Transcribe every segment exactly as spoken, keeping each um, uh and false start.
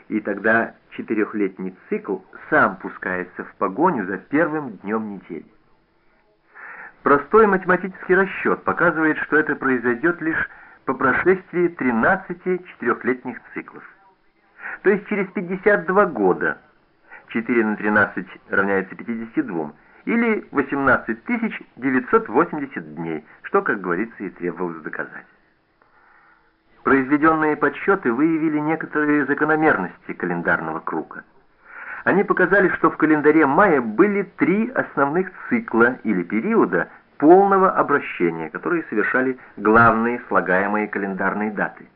и тогда четырехлетний цикл сам пускается в погоню за первым днем недели. Простой математический расчет показывает, что это произойдет лишь по прошествии тринадцати четырехлетних циклов. То есть через пятьдесят два года, четыре на тринадцать равняется пятидесяти двум, или восемнадцать тысяч девятьсот восемьдесят дней, что, как говорится, и требовалось доказать. Произведенные подсчеты выявили некоторые закономерности календарного круга. Они показали, что в календаре майя были три основных цикла или периода полного обращения, которые совершали главные слагаемые календарные даты.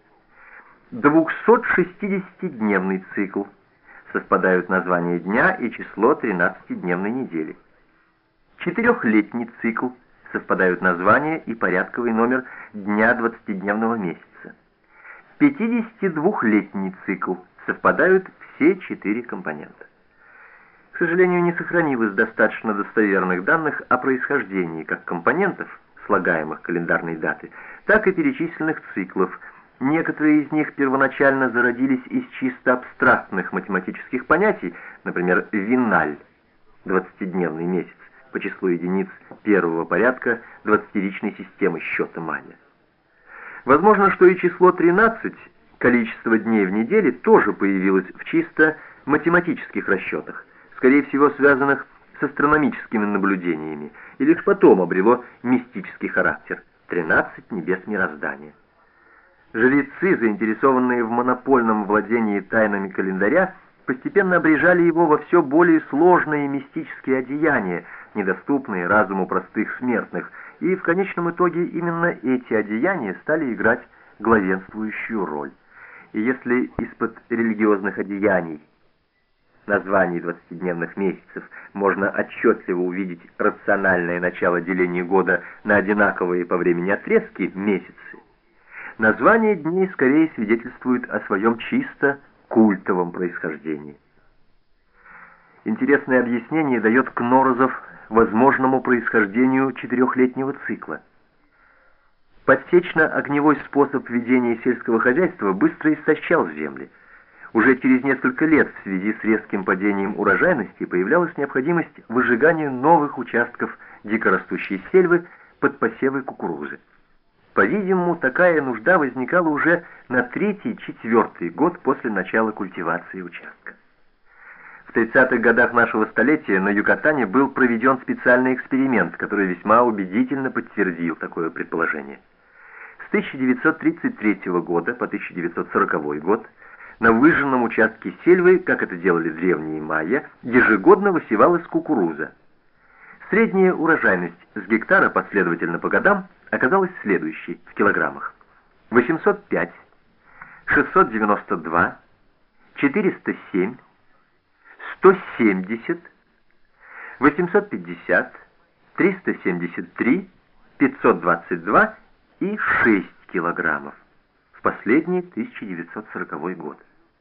двухсотшестидесятидневный цикл, совпадают название дня и число тринадцатидневной недели. Четырехлетний цикл, совпадают название и порядковый номер дня двадцатидневного месяца. пятидесятидвухлетний цикл, совпадают все четыре компонента. К сожалению, не сохранилось достаточно достоверных данных о происхождении как компонентов, слагаемых календарной даты, так и перечисленных циклов. Некоторые из них первоначально зародились из чисто абстрактных математических понятий, например, виналь, двадцатидневный месяц, по числу единиц первого порядка двадцатиричной системы счета майя. Возможно, что и число тринадцать, количество дней в неделе, тоже появилось в чисто математических расчетах, скорее всего связанных с астрономическими наблюдениями, и лишь потом обрело мистический характер – тринадцать небес мироздания. Жрецы, заинтересованные в монопольном владении тайнами календаря, постепенно обрежали его во все более сложные мистические одеяния, недоступные разуму простых смертных, и в конечном итоге именно эти одеяния стали играть главенствующую роль. И если из-под религиозных одеяний, названий двадцатидневных месяцев, можно отчетливо увидеть рациональное начало деления года на одинаковые по времени отрезки месяцы, название дней скорее свидетельствует о своем чисто культовом происхождении. Интересное объяснение дает Кнорозов возможному происхождению четырехлетнего цикла. Подсечно-огневой способ ведения сельского хозяйства быстро истощал земли. Уже через несколько лет в связи с резким падением урожайности появлялась необходимость выжигания новых участков дикорастущей сельвы под посевы кукурузы. По-видимому, такая нужда возникала уже на третий-четвертый год после начала культивации участка. В тридцатых годах нашего столетия на Юкатане был проведен специальный эксперимент, который весьма убедительно подтвердил такое предположение. С тысяча девятьсот тридцать третьего года по тысяча девятьсот сороковой год на выжженном участке сельвы, как это делали древние майя, ежегодно высевалась кукуруза. Средняя урожайность с гектара последовательно по годам оказалась следующей в килограммах: восемьсот пять, шестьсот девяносто два, четыреста семь, сто семьдесят, восемьсот пятьдесят, триста семьдесят три, пятьсот двадцать два и шесть килограммов в последний тысяча девятьсот сороковой год.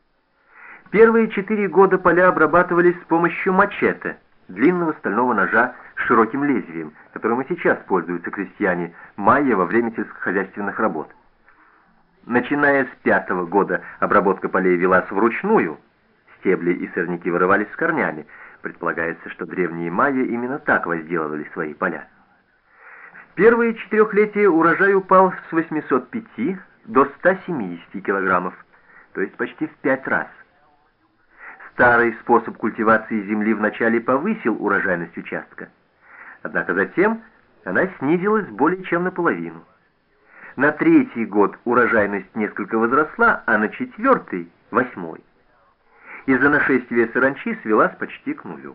Первые четыре года поля обрабатывались с помощью мачете, длинного стального ножа с широким лезвием, которым и сейчас пользуются крестьяне майя во время сельскохозяйственных работ. Начиная с пятого года обработка полей велась вручную, стебли и сорняки вырывались с корнями. Предполагается, что древние майя именно так возделывали свои поля. В первые четырехлетия урожай упал с восьмисот пяти до ста семидесяти килограммов, то есть почти в пять раз. Старый способ культивации земли вначале повысил урожайность участка, однако затем она снизилась более чем наполовину. На третий год урожайность несколько возросла, а на четвертый – восьмой. Из-за нашествия саранчи свелась почти к нулю.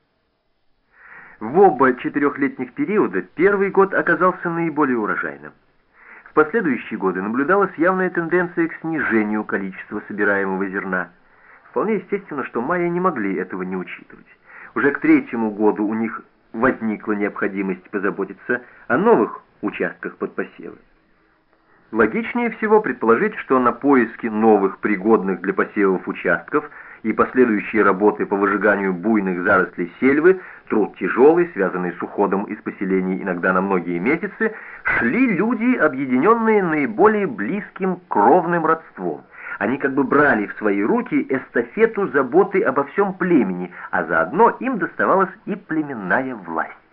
В оба четырехлетних периода первый год оказался наиболее урожайным. В последующие годы наблюдалась явная тенденция к снижению количества собираемого зерна. Вполне естественно, что майя не могли этого не учитывать. Уже к третьему году у них возникла необходимость позаботиться о новых участках под посевы. Логичнее всего предположить, что на поиски новых пригодных для посевов участков и последующие работы по выжиганию буйных зарослей сельвы, труд тяжелый, связанный с уходом из поселений иногда на многие месяцы, шли люди, объединенные наиболее близким кровным родством, Они как бы брали в свои руки эстафету заботы обо всем племени, а заодно им доставалась и племенная власть.